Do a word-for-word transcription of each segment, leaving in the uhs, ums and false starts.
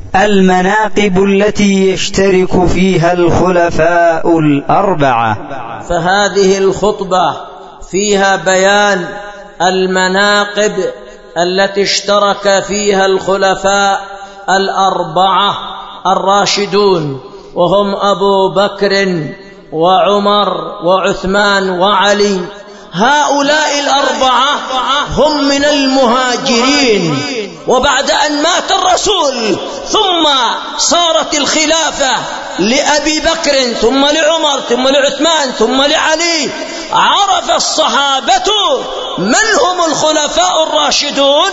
المناقب التي يشترك فيها الخلفاء الأربعة. فهذه الخطبة فيها بيان المناقب التي اشترك فيها الخلفاء الأربعة الراشدون، وهم أبو بكر وعمر وعثمان وعلي. هؤلاء الأربعة هم من المهاجرين، وبعد أن مات الرسول ثم صارت الخلافة لأبي بكر ثم لعمر ثم لعثمان ثم لعلي. عرف الصحابة من هم الخلفاء الراشدون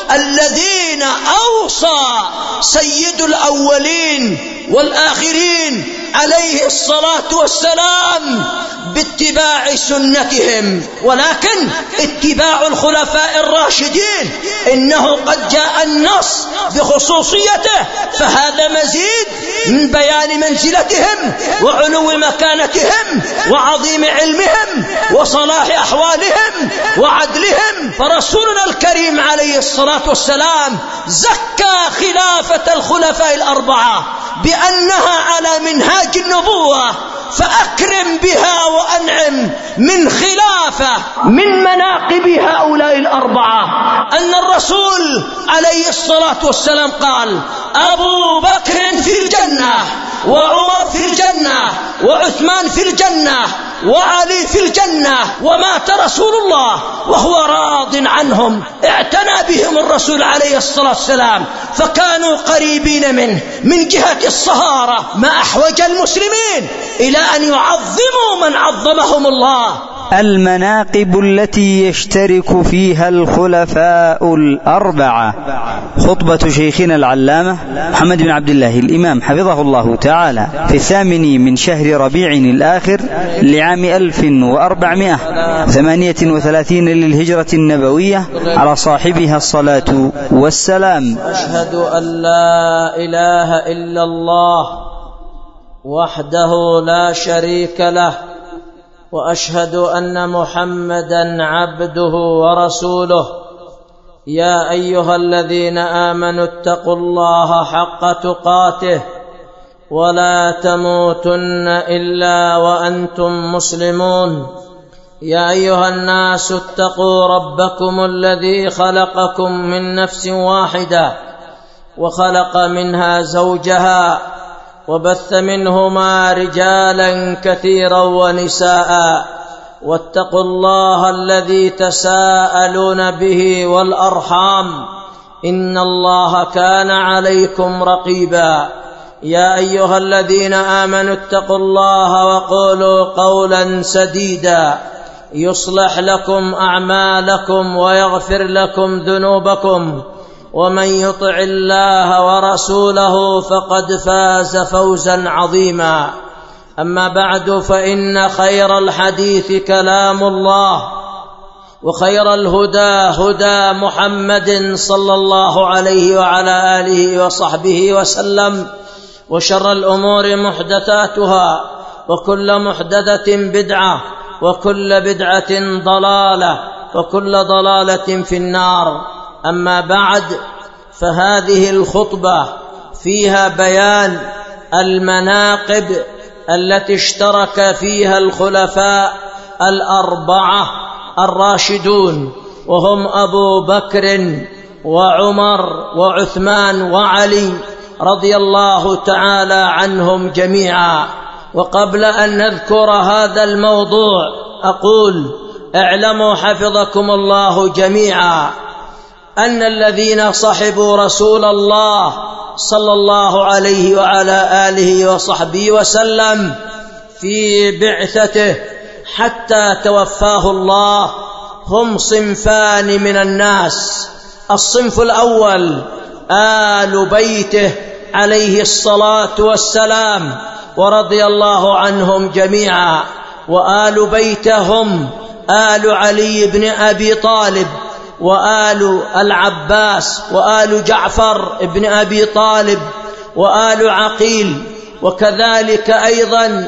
الذين أوصى سيد الأولين والآخرين عليه الصلاة والسلام باتباع سنتهم. ولكن اتباع الخلفاء الراشدين إنه قد جاء النص بخصوصيته، فهذا مزيد من بيان منزلتهم وعلو مكانتهم وعظيم علمهم وصلاح أحوالهم وعدلهم. فرسولنا الكريم عليه الصلاة والسلام زكى خلافة الخلفاء الأربعة بأنها على منهاج النبوة، فأكرم بها وأنعم من خلافة. من مناقب هؤلاء الأربعة أن الرسول عليه الصلاة والسلام قال: أبو بكر في الجنة، وعمر في الجنة، وعثمان في الجنة، وعلي في الجنة. ومات رسول الله وهو راض عنهم، اعتنى بهم الرسول عليه الصلاة والسلام، فكانوا قريبين منه من جهة الصهارة، ما أحوج المسلمين إلى أن يعظموا من عظمهم الله. المناقب التي يشترك فيها الخلفاء الأربعة. خطبة شيخنا العلامة محمد بن عبد الله الإمام حفظه الله تعالى في الثامن من شهر ربيع الآخر لعام ألف وأربعمائة وثمانية وثلاثين للهجرة النبوية، على صاحبها الصلاة والسلام. أشهد أن لا إله إلا الله وحده لا شريك له، وأشهد أن محمدًا عبده ورسوله. يا أيها الذين آمنوا اتقوا الله حق تقاته ولا تموتن إلا وأنتم مسلمون. يا أيها الناس اتقوا ربكم الذي خلقكم من نفس واحدة وخلق منها زوجها وبث منهما رجالا كثيرا ونساء، واتقوا الله الذي تساءلون به والأرحام، إن الله كان عليكم رقيبا. يا أيها الذين آمنوا اتقوا الله وقولوا قولا سديدا يصلح لكم أعمالكم ويغفر لكم ذنوبكم، ومن يطع الله ورسوله فقد فاز فوزا عظيما. أما بعد، فإن خير الحديث كلام الله، وخير الهدى هدى محمد صلى الله عليه وعلى آله وصحبه وسلم، وشر الأمور محدثاتها، وكل محدثة بدعة، وكل بدعة ضلالة، وكل ضلالة في النار. أما بعد، فهذه الخطبة فيها بيان المناقب التي اشترك فيها الخلفاء الأربعة الراشدون، وهم أبو بكر وعمر وعثمان وعلي رضي الله تعالى عنهم جميعا. وقبل أن نذكر هذا الموضوع أقول: اعلموا حفظكم الله جميعا أن الذين صحبوا رسول الله صلى الله عليه وعلى آله وصحبه وسلم في بعثته حتى توفاه الله هم صنفان من الناس. الصنف الأول آل بيته عليه الصلاة والسلام ورضي الله عنهم جميعا. وآل بيتهم آل علي بن أبي طالب، وآل العباس، وآل جعفر بن أبي طالب، وآل عقيل، وكذلك أيضا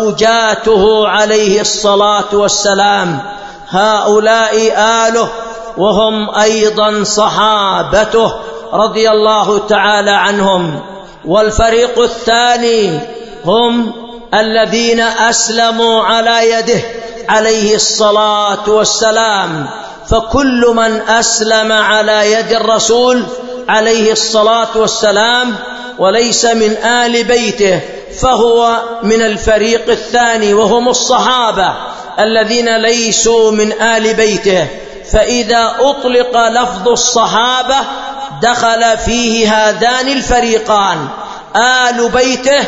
زوجاته عليه الصلاة والسلام. هؤلاء آله، وهم أيضا صحابته رضي الله تعالى عنهم. والفريق الثاني هم الذين أسلموا على يده عليه الصلاة والسلام. فكل من أسلم على يد الرسول عليه الصلاة والسلام وليس من آل بيته فهو من الفريق الثاني، وهم الصحابة الذين ليسوا من آل بيته. فإذا أطلق لفظ الصحابة دخل فيه هذان الفريقان، آل بيته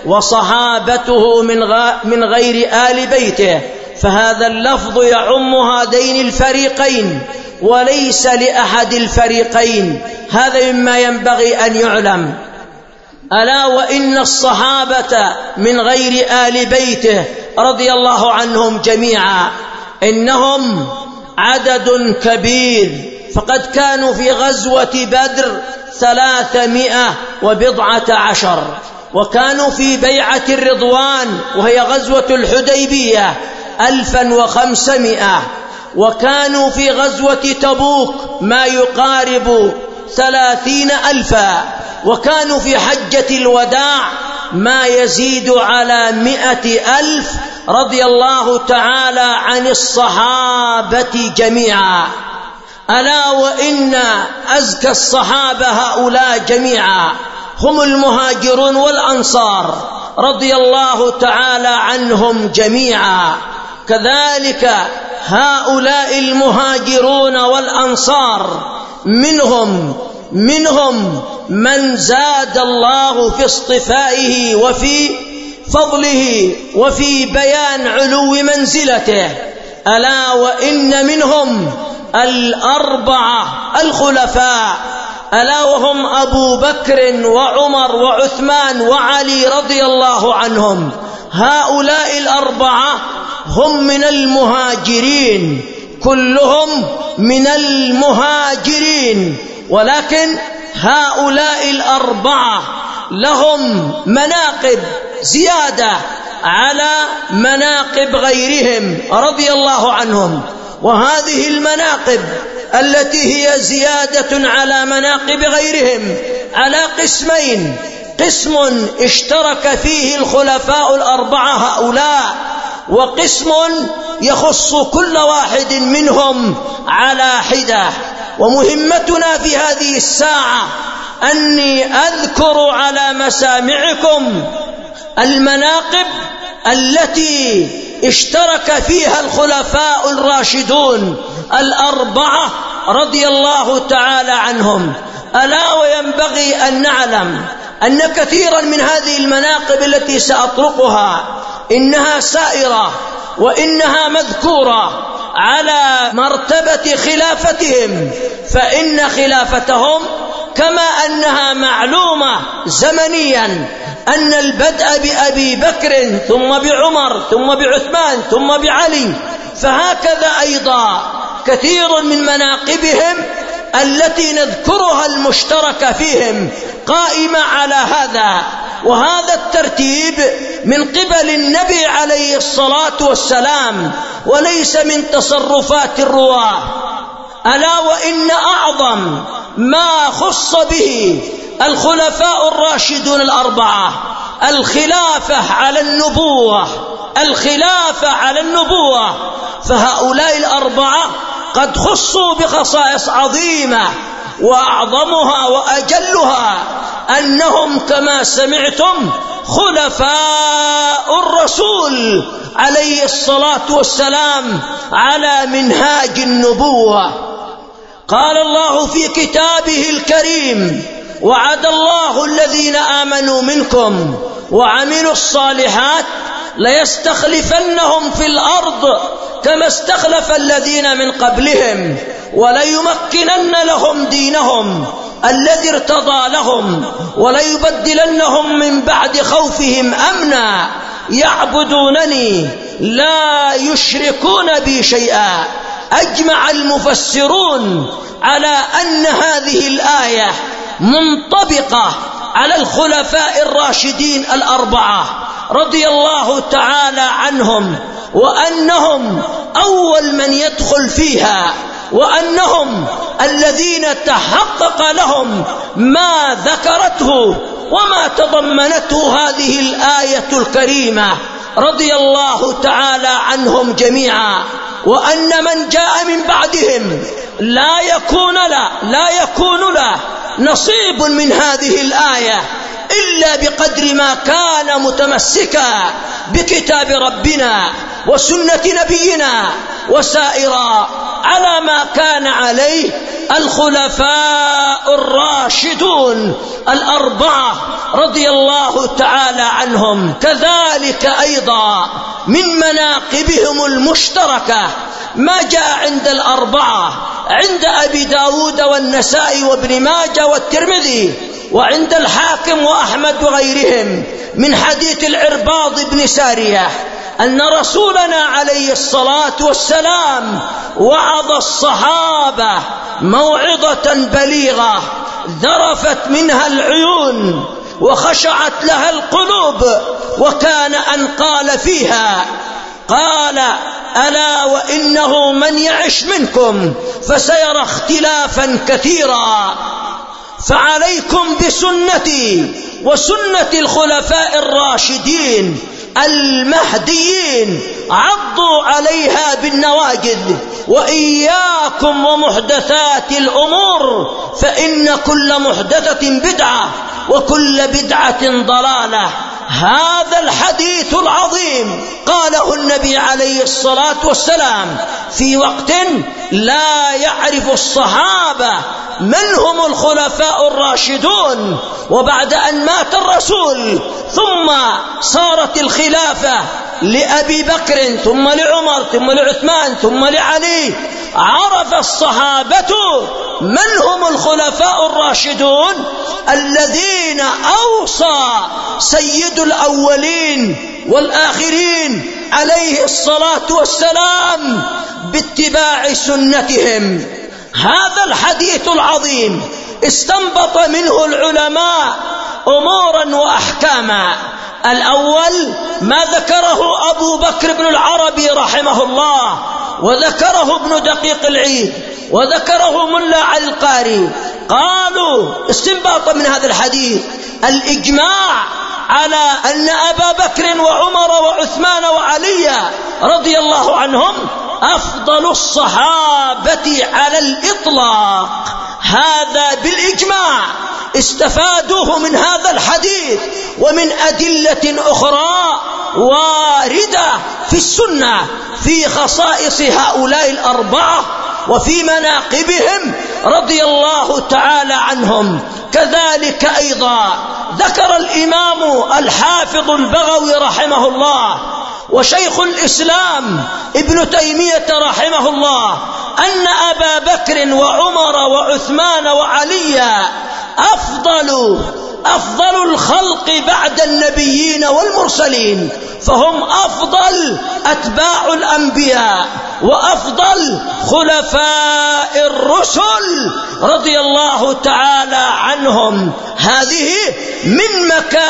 وصحابته من غير آل بيته، فهذا اللفظ يعم هذين الفريقين وليس لأحد الفريقين. هذا مما ينبغي أن يعلم. ألا وإن الصحابة من غير آل بيته رضي الله عنهم جميعا إنهم عدد كبير، فقد كانوا في غزوة بدر ثلاثمائة وبضعة عشر، وكانوا في بيعة الرضوان وهي غزوة الحديبية ألفا وخمسمائة، وكانوا في غزوة تبوك ما يقارب ثلاثين ألفا، وكانوا في حجة الوداع ما يزيد على مئة ألف رضي الله تعالى عن الصحابة جميعا. ألا وإن أزكى الصحابة هؤلاء جميعا هم المهاجرون والأنصار رضي الله تعالى عنهم جميعا. كذلك هؤلاء المهاجرون والأنصار منهم منهم من زاد الله في اصطفائه وفي فضله وفي بيان علو منزلته. ألا وإن منهم الأربعة الخلفاء، ألا وهم أبو بكر وعمر وعثمان وعلي رضي الله عنهم. هؤلاء الأربعة هم من المهاجرين، كلهم من المهاجرين، ولكن هؤلاء الأربعة لهم مناقب زيادة على مناقب غيرهم رضي الله عنهم. وهذه المناقب التي هي زيادة على مناقب غيرهم على قسمين: قسم اشترك فيه الخلفاء الأربعة هؤلاء، وقسم يخص كل واحد منهم على حدة. ومهمتنا في هذه الساعة أني أذكر على مسامعكم المناقب التي اشترك فيها الخلفاء الراشدون الأربعة رضي الله تعالى عنهم. ألا وينبغي أن نعلم أن كثيرا من هذه المناقب التي سأطرقها إنها سائرة وإنها مذكورة على مرتبة خلافتهم، فإن خلافتهم كما أنها معلومة زمنيا أن البدء بأبي بكر ثم بعمر ثم بعثمان ثم بعلي، فهكذا أيضا كثير من مناقبهم التي نذكرها المشترك فيهم قائمة على هذا. وهذا الترتيب من قبل النبي عليه الصلاة والسلام وليس من تصرفات الرواة. ألا وإن أعظم ما خص به الخلفاء الراشدون الأربعة الخلافة على النبوة، الخلافة على النبوة، فهؤلاء الأربعة قد خصوا بخصائص عظيمة، وأعظمها وأجلها أنهم كما سمعتم خلفاء الرسول عليه الصلاة والسلام على منهاج النبوة. قال الله في كتابه الكريم: وعد الله الذين آمنوا منكم وعملوا الصالحات ليستخلفنهم في الأرض كما استخلف الذين من قبلهم وليمكنن لهم دينهم الذي ارتضى لهم وليبدلنهم من بعد خوفهم أمنا يعبدونني لا يشركون بي شيئا. أجمع المفسرون على أن هذه الآية منطبقة على الخلفاء الراشدين الأربعة رضي الله تعالى عنهم، وأنهم أول من يدخل فيها، وأنهم الذين تحقق لهم ما ذكرته وما تضمنته هذه الآية الكريمة رضي الله تعالى عنهم جميعا، وأن من جاء من بعدهم لا يكون له لا يكون له نصيب من هذه الآية إلا بقدر ما كان متمسكا بكتاب ربنا وسنة نبينا وسائرا على ما كان عليه الخلفاء الراشدون الأربعة رضي الله تعالى عنهم. كذلك أيضا من مناقبهم المشتركة ما جاء عند الأربعة، عند أبي داود والنسائي وابن ماجه والترمذي وعند الحاكم وأحمد وغيرهم من حديث العرباض بن سارية أن رسولنا عليه الصلاة والسلام وعظ الصحابة موعظة بليغة ذرفت منها العيون وخشعت لها القلوب، وكان أن قال فيها قال: ألا وإنه من يعش منكم فسيرى اختلافا كثيرا، فعليكم بسنتي وسنة الخلفاء الراشدين المهديين، عضوا عليها بالنواجذ، وإياكم ومحدثات الأمور، فإن كل محدثة بدعة وكل بدعة ضلالة. هذا الحديث العظيم قاله النبي عليه الصلاة والسلام في وقت لا يعرف الصحابة من هم الخلفاء الراشدون، وبعد أن مات الرسول ثم صارت الخلافة لأبي بكر ثم لعمر ثم لعثمان ثم لعلي، عرف الصحابة من هم الخلفاء الراشدون الذين أوصى سيد الأولين والآخرين عليه الصلاة والسلام باتباع سنتهم. هذا الحديث العظيم استنبط منه العلماء أمورا وأحكاما. الأول ما ذكره أبو بكر بن العربي رحمه الله، وذكره ابن دقيق العيد، وذكره ملا علي القاري، قالوا استنباطا من هذا الحديث الإجماع على أن أبا بكر وعمر وعثمان وعلي رضي الله عنهم أفضل الصحابة على الإطلاق. هذا بالإجماع استفادوه من هذا الحديث ومن أدلة أخرى واردة في السنة في خصائص هؤلاء الأربعة وفي مناقبهم رضي الله تعالى عنهم. كذلك أيضا ذكر الإمام الحافظ البغوي رحمه الله وشيخ الإسلام ابن تيمية رحمه الله أن أبا بكر وعمر وعثمان وعلي أفضل أفضل الخلق بعد النبيين والمرسلين، فهم أفضل أتباع الأنبياء وأفضل خلفاء الرسل رضي الله تعالى عنهم. هذه من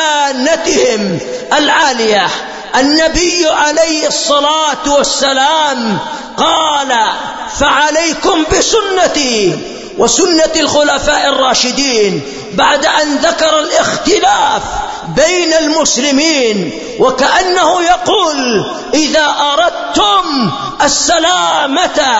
مكانتهم العالية. النبي عليه الصلاة والسلام قال: فعليكم بسنتي وسنة الخلفاء الراشدين، بعد أن ذكر الاختلاف بين المسلمين، وكأنه يقول: إذا أردتم السلامة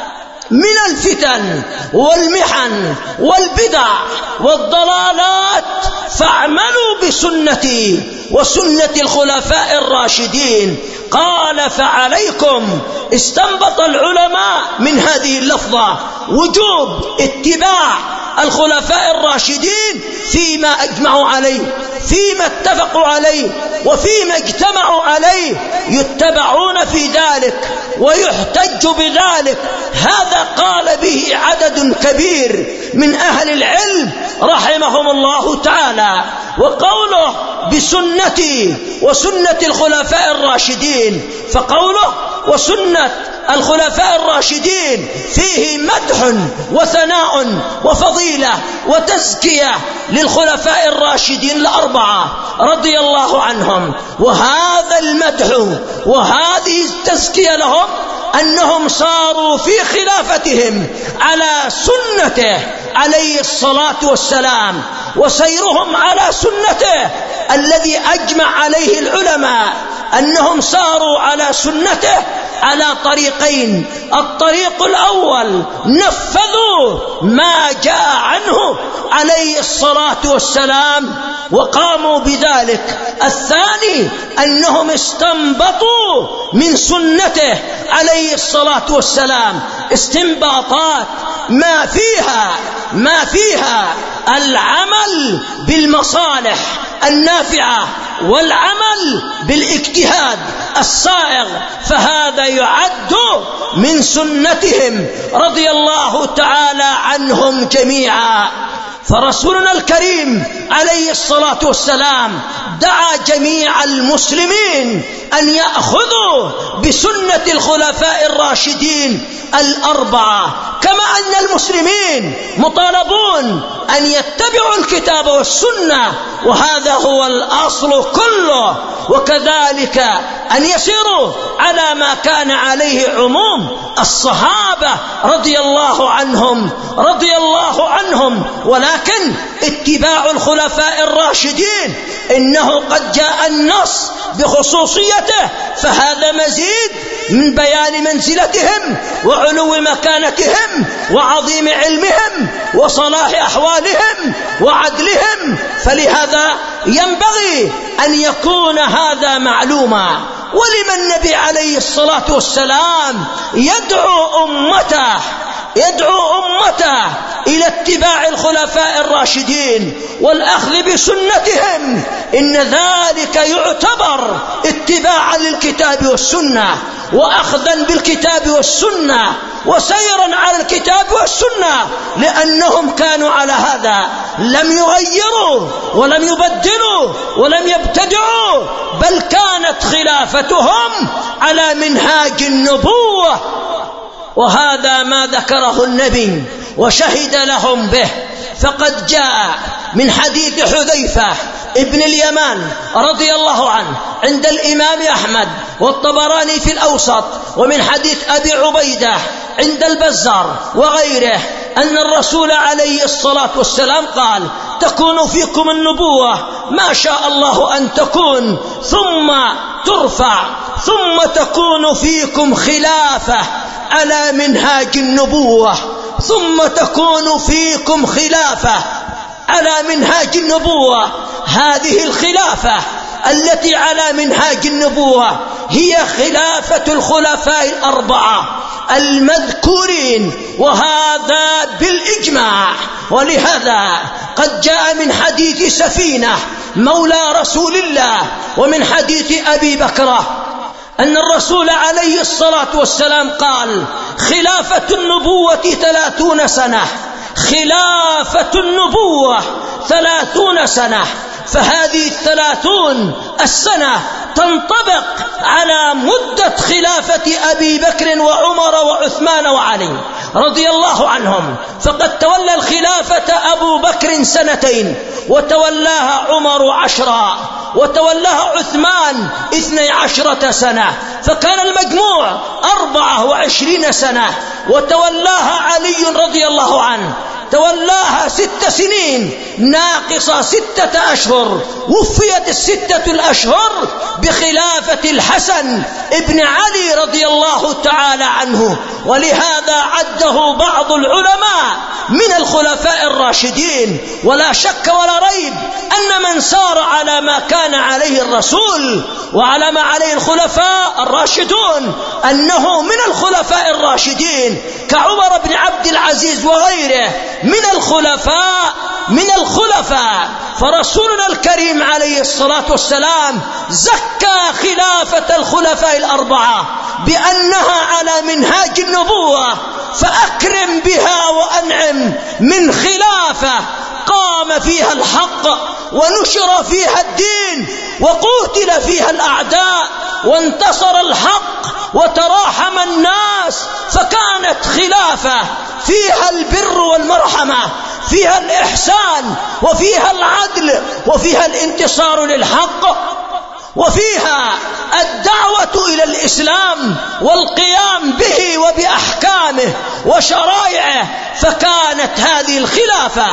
من الفتن والمحن والبدع والضلالات فاعملوا بسنتي وسنة الخلفاء الراشدين. قال: فعليكم. استنبط العلماء من هذه اللفظة وجوب اتباع الخلفاء الراشدين فيما أجمعوا عليه، فيما اتفقوا عليه، وفيما اجتمعوا عليه يتبعون في ذلك ويحتج بذلك. هذا قال به عدد كبير من أهل العلم رحمهم الله تعالى. وقوله بسنتي وسنة الخلفاء الراشدين، فقوله وسنة الخلفاء الراشدين فيه مدح وثناء وفضيلة وتزكية للخلفاء الراشدين الأربعة رضي الله عنهم، وهذا المدح وهذه التزكية لهم أنهم صاروا في خلافتهم على سنته عليه الصلاة والسلام، وسيرهم على سنته الذي أجمع عليه العلماء أنهم صاروا على سنته على طريقين. الطريق الأول نفذوا ما جاء عنه عليه الصلاة والسلام وقاموا بذلك. الثاني أنهم استنبطوا من سنته عليه الصلاة والسلام استنباطات ما فيها ما فيها العمل بالمصالح النافعة والعمل بالاجتهاد الصائغ، فهذا يعد من سنتهم رضي الله تعالى عنهم جميعا. فرسولنا الكريم عليه الصلاة والسلام دعا جميع المسلمين أن يأخذوا بسنة الخلفاء الراشدين الأربعة، كما أن المسلمين مطالبون أن يتبعوا الكتاب والسنة، وهذا هو الأصل كله، وكذلك أن يسيروا على ما كان عليه عموم الصحابة رضي الله عنهم رضي الله عنهم. ولكن اتباع الخلفاء الراشدين إنه قد جاء النص بخصوصيته، فهذا مزيد من بيان منزلتهم وعلو مكانتهم وعظيم علمهم وصلاح أحوالهم وعدلهم، فلهذا ينبغي أن يكون هذا معلوما. ولما النبي عليه الصلاة والسلام يدعو أمته يدعو أمته إلى اتباع الخلفاء الراشدين والأخذ بسنتهم، إن ذلك يعتبر اتباعا للكتاب والسنة وأخذا بالكتاب والسنة وسيرا على الكتاب والسنة، لأنهم كانوا على هذا، لم يغيروا ولم يبدلوا ولم يبتدعوا، بل كانت خلافتهم على منهاج النبوة. وهذا ما ذكره النبي وشهد لهم به، فقد جاء من حديث حذيفة ابن اليمان رضي الله عنه عند الإمام أحمد والطبراني في الأوسط، ومن حديث أبي عبيدة عند البزار وغيره، أن الرسول عليه الصلاة والسلام قال: تكون فيكم النبوة ما شاء الله أن تكون ثم ترفع، ثم تكون فيكم خلافة على منهاج النبوة، ثم تكون فيكم خلافة على منهاج النبوة. هذه الخلافة التي على منهاج النبوة هي خلافة الخلفاء الأربعة المذكورين، وهذا بالإجماع. ولهذا قد جاء من حديث سفينة مولى رسول الله ومن حديث أبي بكرة أن الرسول عليه الصلاة والسلام قال: خلافة النبوة ثلاثون سنة، خلافة النبوة ثلاثون سنة. فهذه الثلاثون السنة تنطبق على مدة خلافة أبي بكر وعمر وعثمان وعلي رضي الله عنهم، فقد تولى الخلافة أبو بكر سنتين، وتولاها عمر عشرا، وتولاها عثمان اثني عشرة سنة، فكان المجموع أربعة وعشرين سنة. وتولاها علي رضي الله عنه، تولاها ست سنين ناقصة ستة أشهر، وفيت الستة الأشهر بخلافة الحسن ابن علي رضي الله تعالى عنه. ولهذا عده بعض العلماء من الخلفاء الراشدين. ولا شك ولا ريب أن من سار على ما كان عليه الرسول وعلى ما عليه الخلفاء الراشدون أنه من الخلفاء الراشدين، كعمر بن عبد العزيز وغيره من الخلفاء من الخلفاء فرسولنا الكريم عليه الصلاة والسلام زكى خلافة الخلفاء الأربعة بأنها على منهاج النبوة، فأكرم بها وأنعم من خلافة قام فيها الحق ونشر فيها الدين وقتل فيها الأعداء وانتصر الحق وتراحم الناس، فكانت خلافة فيها البر والمرحمة، فيها الإحسان وفيها العدل وفيها الانتصار للحق. وفيها الدعوة إلى الإسلام والقيام به وبأحكامه وشرائعه، فكانت هذه الخلافة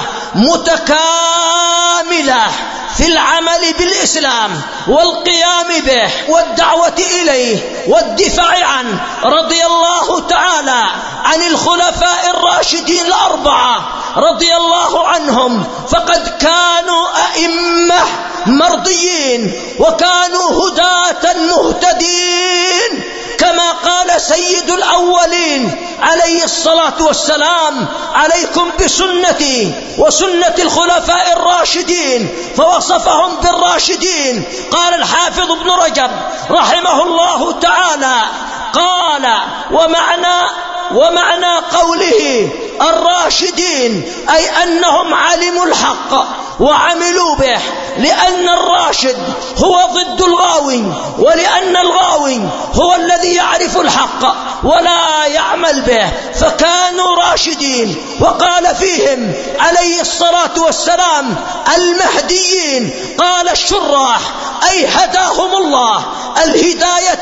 متكاملة في العمل بالإسلام والقيام به والدعوة إليه والدفاع عنه. رضي الله تعالى عن الخلفاء الراشدين الأربعة رضي الله عنهم، فقد كانوا أئمة مرضيين وكانوا هداة مهتدين، كما قال سيد الأولين عليه الصلاة والسلام: عليكم بسنتي وسنة الخلفاء الراشدين، فوصفهم بالراشدين. قال الحافظ ابن رجب رحمه الله تعالى، قال: ومعنى ومعنى قوله الراشدين أي أنهم علموا الحق وعملوا به، لأن الراشد هو ضد الغاوي، ولأن الغاوي هو الذي يعرف الحق ولا يعمل به، فكانوا راشدين. وقال فيهم عليه الصلاة والسلام المهديين، قال الشراح: أي هداهم الله الهداية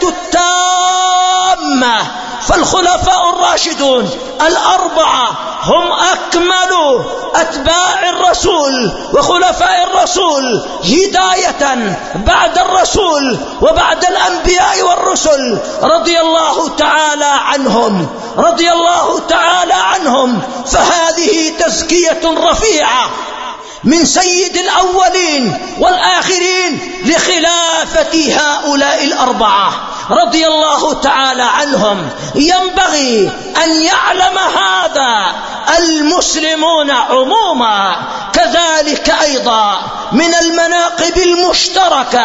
التامة. فالخلفاء الراشدون الأربعة هم أكمل أتباع الرسول وخلفاء الرسول هداية بعد الرسول وبعد الأنبياء والرسل، رضي الله تعالى عنهم رضي الله تعالى عنهم. فهذه تزكية رفيعة من سيد الأولين والآخرين لخلافة هؤلاء الأربعة رضي الله تعالى عنهم. ينبغي أن يعلم هذا المسلمون عموما. كذلك أيضا من المناقب المشتركة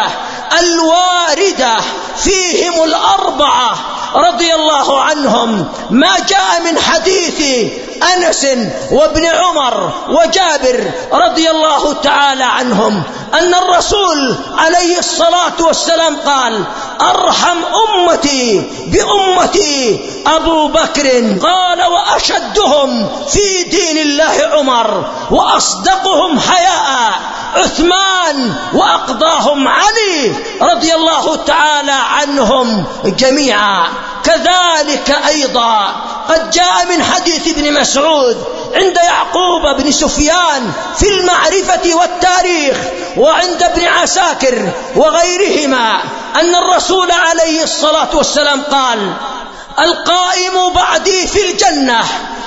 الواردة فيهم الأربعة رضي الله عنهم ما جاء من حديث أنس وابن عمر وجابر رضي الله تعالى عنهم أن الرسول عليه الصلاة والسلام قال: أرحم أمتي بأمتي أبو بكر. قال: وأشدهم في دين الله عمر، وأصدقهم حياء عثمان، وأقضاهم علي رضي الله تعالى عنهم جميعا. كذلك أيضا قد جاء من حديث ابن مسعود عند يعقوب بن سفيان في المعرفة والتاريخ، وعند ابن عساكر وغيرهما، أن الرسول عليه الصلاة والسلام قال: القائم بعدي في الجنة،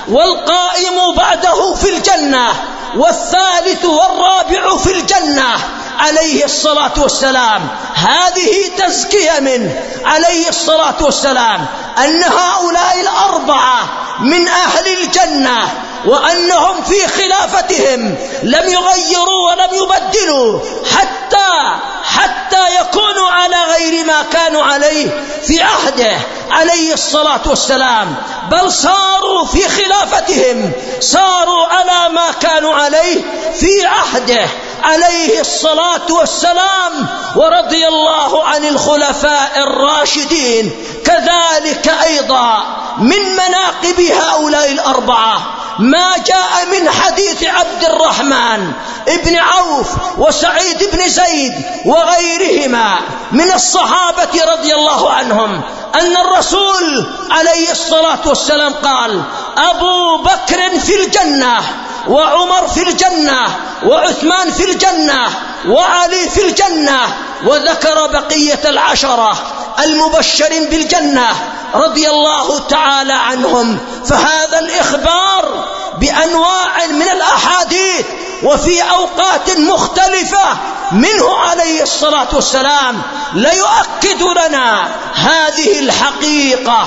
والقائم بعده في الجنة، والثالث والرابع في الجنة، عليه الصلاة والسلام. هذه تزكية منه عليه الصلاة والسلام أن هؤلاء الأربعة من أهل الجنة، وأنهم في خلافتهم لم يغيروا ولم يبدلوا حتى حتى يكونوا على غير ما كانوا عليه في عهده عليه الصلاة والسلام، بل صاروا في خلافتهم صاروا على ما كانوا عليه في عهده عليه الصلاة والسلام. ورضي الله عن الخلفاء الراشدين. كذلك أيضا من مناقب هؤلاء الأربعة ما جاء من حديث عبد الرحمن ابن عوف وسعيد بن زيد وغيرهما من الصحابة رضي الله عنهم أن الرسول عليه الصلاة والسلام قال: أبو بكر في الجنة، وعمر في الجنة، وعثمان في الجنة، وعلي في الجنة، وذكر بقية العشرة المبشرين بالجنة رضي الله تعالى عنهم. فهذا الإخبار بأنواع من الأحاديث وفي أوقات مختلفة منه عليه الصلاة والسلام ليؤكد لنا هذه الحقيقة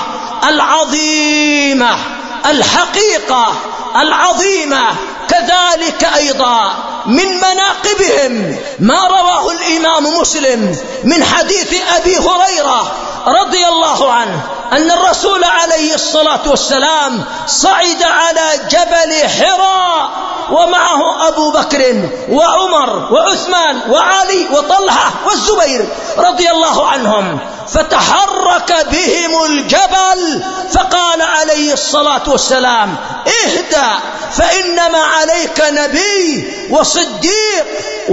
العظيمة الحقيقة العظيمة. كذلك أيضا من مناقبهم ما رواه الإمام مسلم من حديث أبي هريرة رضي الله عنه أن الرسول عليه الصلاة والسلام صعد على جبل حراء ومعه أبو بكر وعمر وعثمان وعلي وطلحة والزبير رضي الله عنهم، فتحرك بهم الجبل، فقال عليه الصلاة والسلام: اهدأ، فإنما عليك نبي وصديق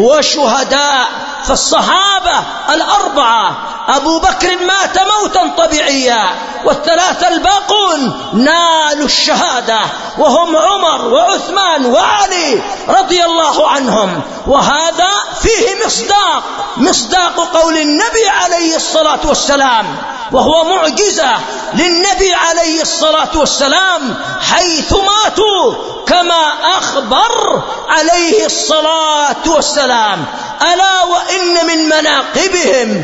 وشهداء. فالصحابة الأربعة أبو بكر مات موتا طبيعيا، والثلاثة الباقون نالوا الشهادة، وهم عمر وعثمان وعلي رضي الله عنهم. وهذا فيه مصداق مصداق قول النبي عليه الصلاة والسلام، وهو معجزة للنبي عليه الصلاة والسلام حيث ماتوا كما أخبر عليه الصلاة والسلام. ألا وإن من مناقبهم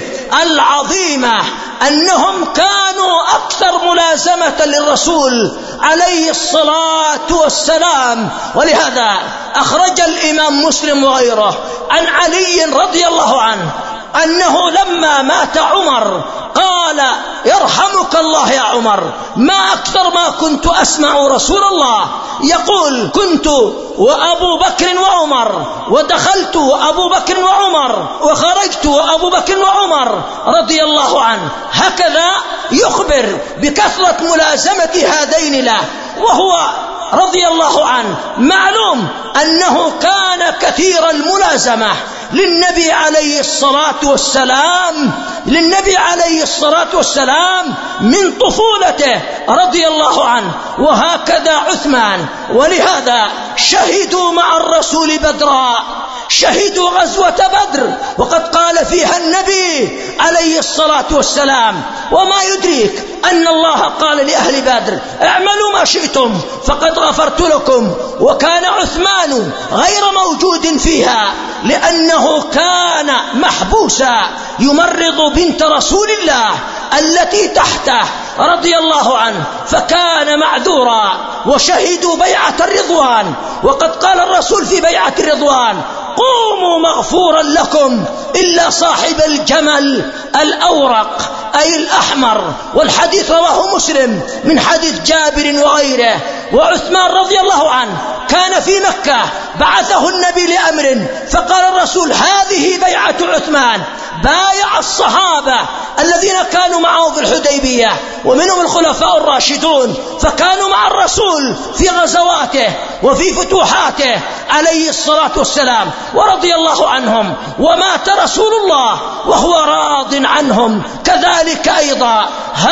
العظيمة أنهم كانوا أكثر ملازمة للرسول عليه الصلاة والسلام. ولهذا أخرج الإمام مسلم وغيره عن علي رضي الله عنه أنه لما مات عمر قال: يرحمك الله يا عمر، ما أكثر ما كنت أسمع رسول الله يقول: كنت وأبو بكر وعمر، ودخلت وأبو بكر وعمر، وخرجت وأبو بكر وعمر رضي الله عنه. هكذا يخبر بكثرة ملازمة هذين له، وهو رضي الله عنه معلوم أنه كان كثير الملازمة للنبي عليه الصلاة والسلام للنبي عليه الصلاة والسلام من طفولته رضي الله عنه. وهكذا عثمان، ولهذا شهدوا مع الرسول بدرا، شهدوا غزوة بدر، وقد قال فيها النبي عليه الصلاة والسلام: وما يدريك أن الله قال لأهل بدر: اعملوا ما شئتم فقد غفرت لكم. وكان عثمان غير موجود فيها لأنه كان محبوسا يمرض بنت رسول الله التي تحته رضي الله عنه، فكان معذورا. وشهدوا بيعة الرضوان، وقد قال الرسول في بيعة الرضوان: قوموا مغفورا لكم إلا صاحب الجمل الأورق أي الأحمر. والحديث رواه مسلم من حديث جابر وغيره. وعثمان رضي الله عنه كان في مكة، بعثه النبي لأمر، فقال الرسول: هذه بيعة عثمان. بايع الصحابة الذين كانوا معه في الحديبية، ومنهم الخلفاء الراشدون، فكانوا مع الرسول في غزواته وفي فتوحاته عليه الصلاة والسلام، ورضي الله عنهم. ومات رسول الله وهو راض عنهم. كذلك أيضا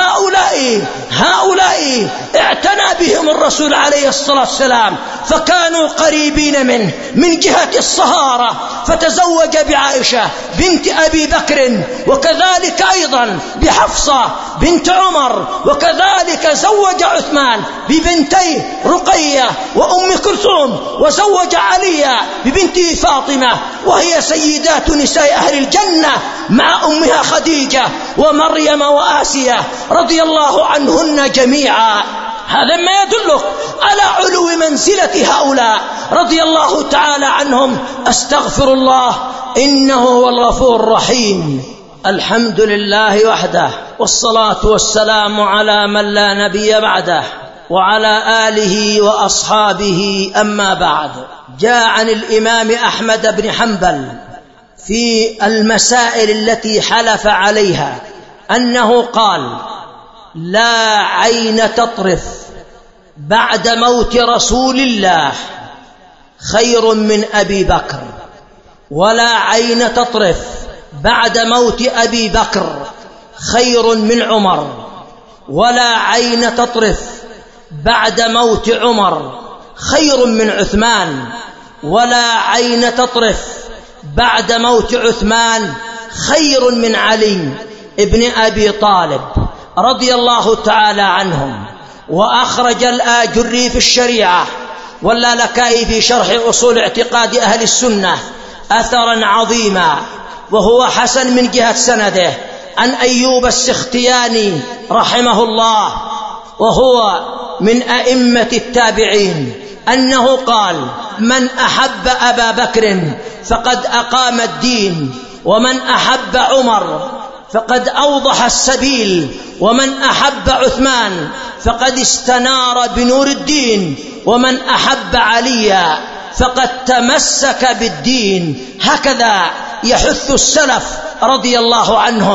هؤلاء هؤلاء اعتنى بهم الرسول عليه الصلاة والسلام، فكانوا قريبين منه من جهة الصهارة، فتزوج بعائشة بنت أبي بكر، وكذلك أيضا بحفصة بنت عمر، وكذلك زوج عثمان ببنتي رقية وأم كلثوم، وزوج علي ببنته فاطمة، وهي سيدات نساء أهل الجنة مع أمها خديجة ومريم وآسية رضي الله عنهن جميعا. هذا ما يدلك على علو منزلة هؤلاء رضي الله تعالى عنهم. أستغفر الله إنه هو الغفور الرحيم. الحمد لله وحده، والصلاة والسلام على من لا نبي بعده، وعلى آله وأصحابه. أما بعد، جاء عن الإمام أحمد بن حنبل في المسائل التي حلف عليها أنه قال: لا عين تطرف بعد موت رسول الله خير من أبي بكر، ولا عين تطرف بعد موت أبي بكر خير من عمر، ولا عين تطرف بعد موت عمر خير من عثمان، ولا عين تطرف بعد موت عثمان خير من علي ابن أبي طالب رضي الله تعالى عنهم. وأخرج الآجري في الشريعة واللالكائي في شرح أصول اعتقاد أهل السنة أثرا عظيما، وهو حسن من جهة سنده، عن أيوب السختياني رحمه الله، وهو من أئمة التابعين، أنه قال: من أحب أبا بكر فقد أقام الدين، ومن أحب عمر فقد أوضح السبيل، ومن أحب عثمان فقد استنار بنور الدين، ومن أحب عليا فقد تمسك بالدين. هكذا يحث السلف رضي الله عنهم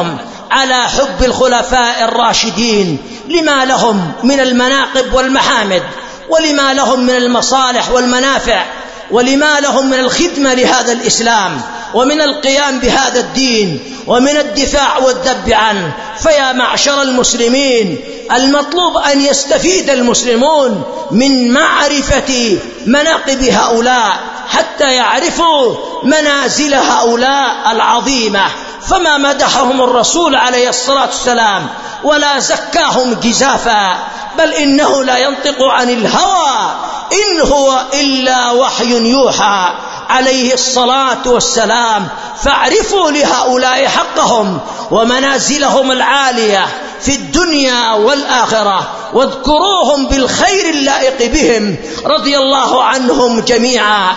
على حب الخلفاء الراشدين لما لهم من المناقب والمحامد، ولما لهم من المصالح والمنافع، ولما لهم من الخدمة لهذا الإسلام، ومن القيام بهذا الدين، ومن الدفاع والذب عنه. فيا معشر المسلمين، المطلوب أن يستفيد المسلمون من معرفة مناقب هؤلاء حتى يعرفوا منازل هؤلاء العظيمة. فما مدحهم الرسول عليه الصلاة والسلام ولا زكاهم جزافا، بل إنه لا ينطق عن الهوى إن هو إلا وحي يوحى عليه الصلاة والسلام. فاعرفوا لهؤلاء حقهم ومنازلهم العالية في الدنيا والآخرة، واذكروهم بالخير اللائق بهم رضي الله عنهم جميعا.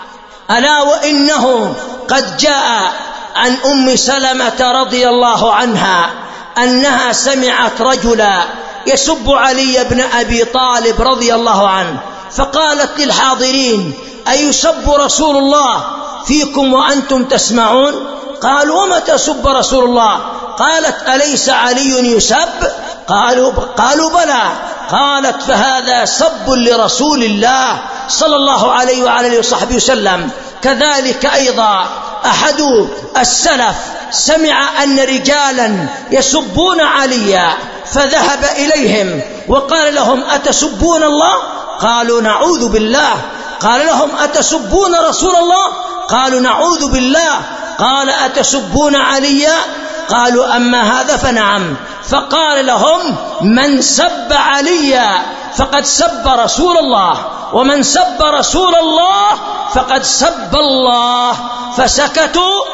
ألا وإنه قد جاء عن أم سلمة رضي الله عنها أنها سمعت رجلا يسب علي بن أبي طالب رضي الله عنه، فقالت للحاضرين: أيسب رسول الله فيكم وأنتم تسمعون؟ قالوا: ومتى سب رسول الله؟ قالت: أليس علي يسب؟ قالوا, قالوا بلى. قالت: فهذا سب لرسول الله صلى الله عليه وعلى آله وصحبه وسلم. كذلك أيضا أحد السلف سمع أن رجالا يسبون عليا، فذهب إليهم وقال لهم: أتسبون الله؟ قالوا: نعوذ بالله. قال لهم: أتسبون رسول الله؟ قالوا: نعوذ بالله. قال: أتسبون عليا؟ قالوا: أما هذا فنعم. فقال لهم: من سب عليا فقد سب رسول الله، ومن سب رسول الله فقد سب الله. فسكتوا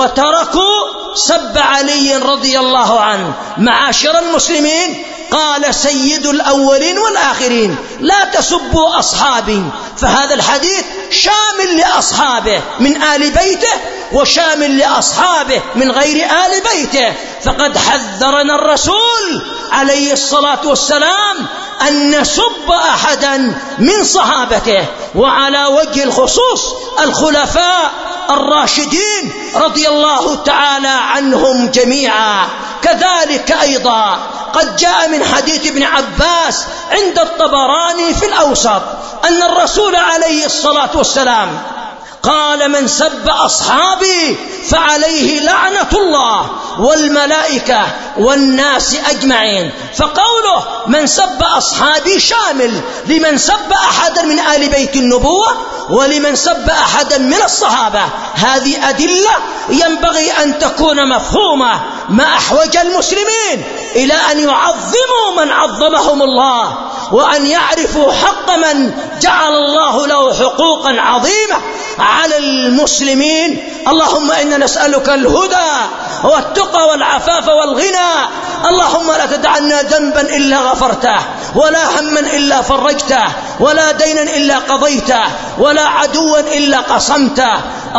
وتركوا سب علي رضي الله عنه. معاشر المسلمين، قال سيد الأولين والآخرين: لا تسبوا أصحابي. فهذا الحديث شامل لأصحابه من آل بيته، وشامل لأصحابه من غير آل بيته. فقد حذرنا الرسول عليه الصلاة والسلام أن نسب أحدا من صحابته، وعلى وجه الخصوص الخلفاء الراشدين رضي الله تعالى عنهم جميعا. كذلك أيضا قد جاء من حديث ابن عباس عند الطبراني في الأوسط أن الرسول عليه الصلاة والسلام قال: من سب أصحابي فعليه لعنة الله والملائكة والناس أجمعين. فقوله من سب أصحابي شامل لمن سب أحدا من آل بيت النبوة ولمن سب أحدا من الصحابة. هذه أدلة ينبغي أن تكون مفهومة، ما أحوج المسلمين إلى أن يعظموا من عظمهم الله، وأن يعرفوا حق من جعل الله له حقوقا عظيمة على المسلمين. اللهم إنا نسألك الهدى والتقى والعفاف والغنى. اللهم لا تدع لنا ذنبا إلا غفرته، ولا هما إلا فرجته، ولا دينا إلا قضيته، ولا عدوا إلا قصمته.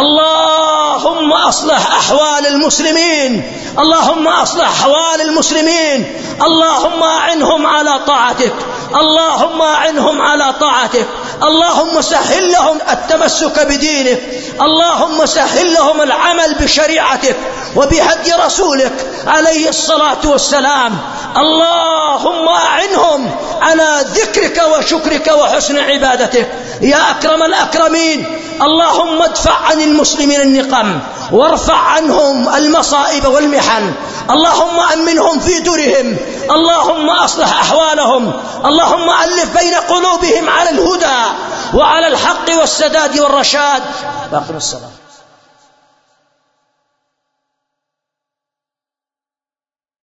اللهم أصلح أحوال المسلمين، اللهم أصلح أحوال المسلمين. اللهم أعنهم على طاعتك، اللهم أعنهم على طاعتك. اللهم سهل لهم التمسك بدينك، اللهم سهل لهم العمل بشريعتك وبهدي رسولك عليه الصلاة والسلام. اللهم أعنهم على ذكرك وشكرك وحسن عبادتك يا أكرم الأكرمين. اللهم ادفع عن المسلمين النقم، وارفع عنهم المصائب والمحن. اللهم أمنهم في درهم، اللهم أصلح أحوالهم. اللهم ألف بين قلوبهم على الهدى وعلى الحق والسداد والرشاد. باقر السلام.